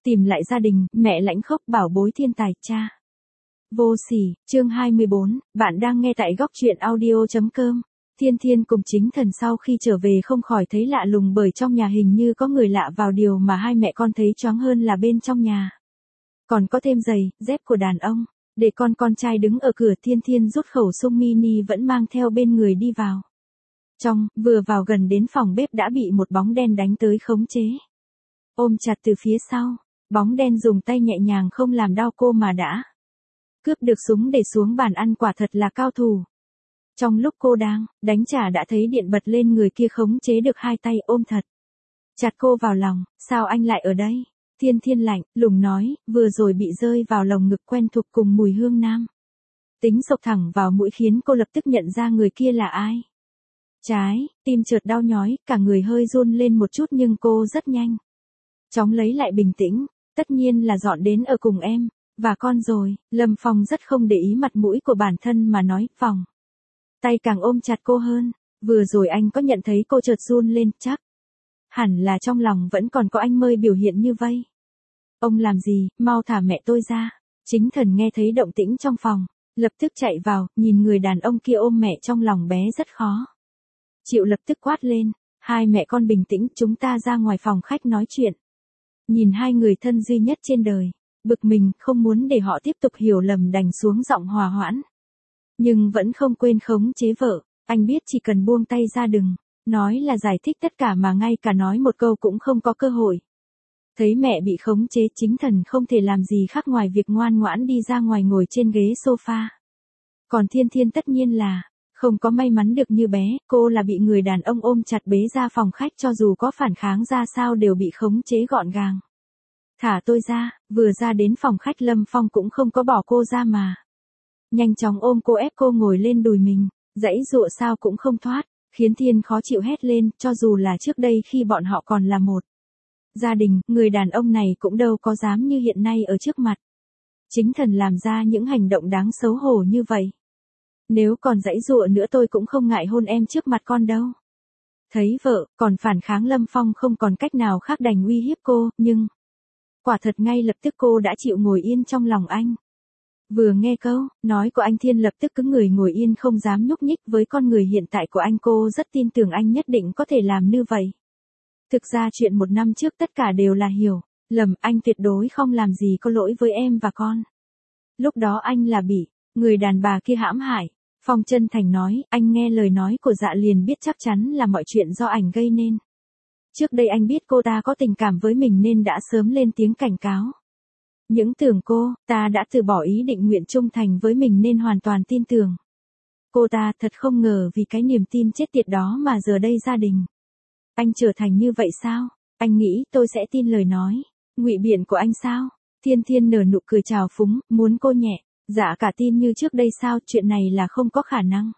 Tìm lại gia đình, mẹ lãnh khốc bảo bối thiên tài, cha. Vô sỉ, chương 24, bạn đang nghe tại góc truyện audio.com. Thiên Thiên cùng Chính Thần sau khi trở về không khỏi thấy lạ lùng bởi trong nhà hình như có người lạ vào, điều mà hai mẹ con thấy choáng hơn là bên trong nhà còn có thêm giày, dép của đàn ông. Để con trai đứng ở cửa, Thiên Thiên rút khẩu súng mini vẫn mang theo bên người đi vào. Vừa vào gần đến phòng bếp đã bị một bóng đen đánh tới khống chế. Ôm chặt từ phía sau, bóng đen dùng tay nhẹ nhàng không làm đau cô mà đã cướp được súng để xuống bàn ăn, quả thật là cao thủ. Trong lúc cô đang đánh trả đã thấy điện bật lên, người kia khống chế được hai tay ôm thật chặt cô vào lòng. Sao anh lại ở đây? Thiên Thiên lạnh lùng nói, vừa rồi bị rơi vào lồng ngực quen thuộc cùng mùi hương nam tính sộc thẳng vào mũi khiến cô lập tức nhận ra người kia là ai. Trái tim chợt đau nhói, cả người hơi run lên một chút nhưng cô rất nhanh chóng lấy lại bình tĩnh. Tất nhiên là dọn đến ở cùng em và con rồi. Lâm Phong rất không để ý mặt mũi của bản thân mà nói, Phong. Tay càng ôm chặt cô hơn. Vừa rồi anh có nhận thấy cô chợt run lên, chắc hẳn là trong lòng vẫn còn có anh mới biểu hiện như vậy. Ông làm gì, mau thả mẹ tôi ra. Chính Thần nghe thấy động tĩnh trong phòng, lập tức chạy vào, nhìn người đàn ông kia ôm mẹ trong lòng bé rất khó chịu, lập tức quát lên, hai mẹ con bình tĩnh, chúng ta ra ngoài phòng khách nói chuyện. Nhìn hai người thân duy nhất trên đời, bực mình không muốn để họ tiếp tục hiểu lầm đành xuống giọng hòa hoãn. Nhưng vẫn không quên khống chế vợ, anh biết chỉ cần buông tay ra đừng nói là giải thích tất cả mà ngay cả nói một câu cũng không có cơ hội. Thấy mẹ bị khống chế, Chính Thần không thể làm gì khác ngoài việc ngoan ngoãn đi ra ngoài ngồi trên ghế sofa. Còn Thiên Thiên tất nhiên là không có may mắn được như bé, cô là bị người đàn ông ôm chặt bế ra phòng khách, cho dù có phản kháng ra sao đều bị khống chế gọn gàng. Thả tôi ra. Vừa ra đến phòng khách, Lâm Phong cũng không có bỏ cô ra mà nhanh chóng ôm cô, ép cô ngồi lên đùi mình, giãy giụa sao cũng không thoát, khiến Thiên khó chịu hét lên. Cho dù là trước đây khi bọn họ còn là một gia đình, người đàn ông này cũng đâu có dám như hiện nay ở trước mặt Chính Thần làm ra những hành động đáng xấu hổ như vậy. Nếu còn giãy giụa nữa tôi cũng không ngại hôn em trước mặt con đâu. Thấy vợ còn phản kháng, Lâm Phong không còn cách nào khác đành uy hiếp cô, nhưng quả thật ngay lập tức cô đã chịu ngồi yên trong lòng anh. Vừa nghe câu nói của anh, Thiên lập tức cứng người ngồi yên không dám nhúc nhích. Với con người hiện tại của anh, cô rất tin tưởng anh nhất định có thể làm như vậy. Thực ra chuyện 1 năm trước tất cả đều là hiểu lầm, anh tuyệt đối không làm gì có lỗi với em và con. Lúc đó anh là bị người đàn bà kia hãm hại. Phong chân thành nói, anh nghe lời nói của Dạ liền biết chắc chắn là mọi chuyện do ảnh gây nên. Trước đây anh biết cô ta có tình cảm với mình nên đã sớm lên tiếng cảnh cáo. Những tưởng cô ta đã từ bỏ ý định nguyện trung thành với mình nên hoàn toàn tin tưởng cô ta. Thật không ngờ vì cái niềm tin chết tiệt đó mà giờ đây gia đình anh trở thành như vậy sao? Anh nghĩ tôi sẽ tin lời nói ngụy biện của anh sao? Thiên Thiên nở nụ cười trào phúng, muốn cô nhẹ dạ cả tin như trước đây sao? Chuyện này là không có khả năng.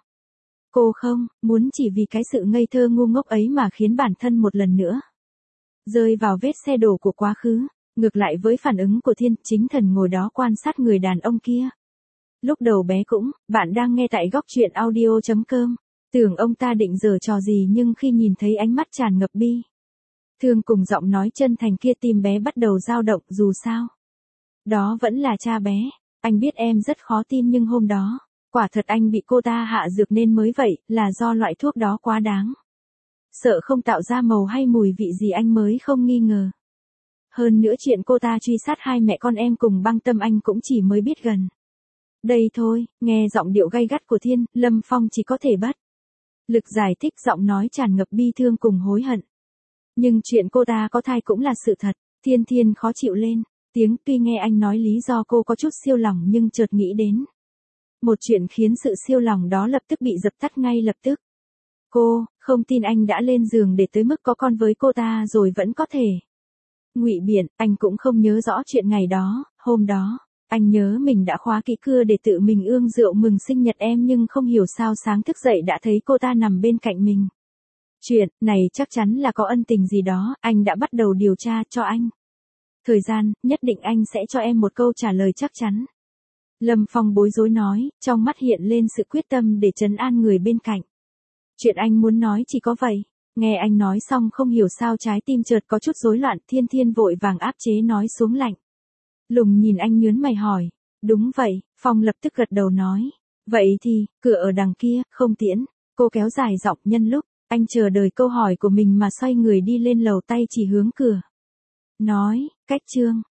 Cô không muốn chỉ vì cái sự ngây thơ ngu ngốc ấy mà khiến bản thân một lần nữa rơi vào vết xe đổ của quá khứ. Ngược lại với phản ứng của Thiên, Chính Thần ngồi đó quan sát người đàn ông kia. Lúc đầu bé cũng, bạn đang nghe tại góc truyện audio.com. Tưởng ông ta định giở trò gì nhưng khi nhìn thấy ánh mắt tràn ngập bi thương cùng giọng nói chân thành kia, tim bé bắt đầu dao động. Dù sao đó vẫn là cha bé. Anh biết em rất khó tin nhưng hôm đó quả thật anh bị cô ta hạ dược nên mới vậy, là do loại thuốc đó quá đáng sợ không tạo ra màu hay mùi vị gì anh mới không nghi ngờ. Hơn nữa chuyện cô ta truy sát hai mẹ con em cùng băng tâm anh cũng chỉ mới biết gần đây thôi. Nghe giọng điệu gay gắt của Thiên, Lâm Phong chỉ có thể bất lực giải thích, giọng nói tràn ngập bi thương cùng hối hận. Nhưng chuyện cô ta có thai cũng là sự thật. Thiên khó chịu lên tiếng, tuy nghe anh nói lý do cô có chút siêu lòng nhưng chợt nghĩ đến một chuyện khiến sự siêu lòng đó lập tức bị dập tắt ngay lập tức. Cô không tin anh đã lên giường để tới mức có con với cô ta rồi vẫn có thể ngụy biện. Anh cũng không nhớ rõ chuyện ngày đó. Hôm đó anh nhớ mình đã khóa kỹ cưa để tự mình ương rượu mừng sinh nhật em, nhưng không hiểu sao sáng thức dậy đã thấy cô ta nằm bên cạnh mình. Chuyện này chắc chắn là có ân tình gì đó. Anh đã bắt đầu điều tra. Cho anh thời gian, nhất định anh sẽ cho em một câu trả lời chắc chắn. Lâm Phong bối rối nói, trong mắt hiện lên sự quyết tâm để trấn an người bên cạnh. Chuyện anh muốn nói chỉ có vậy. Nghe anh nói xong không hiểu sao trái tim chợt có chút rối loạn, Thiên Thiên vội vàng áp chế nói xuống lạnh. Lùng nhìn anh nhướng mày hỏi. Đúng vậy, Phong lập tức gật đầu nói. Vậy thì, cửa ở đằng kia, không tiễn. Cô kéo dài giọng nhân lúc, anh chờ đợi câu hỏi của mình mà xoay người đi lên lầu tay chỉ hướng cửa. Nói, cách Trương,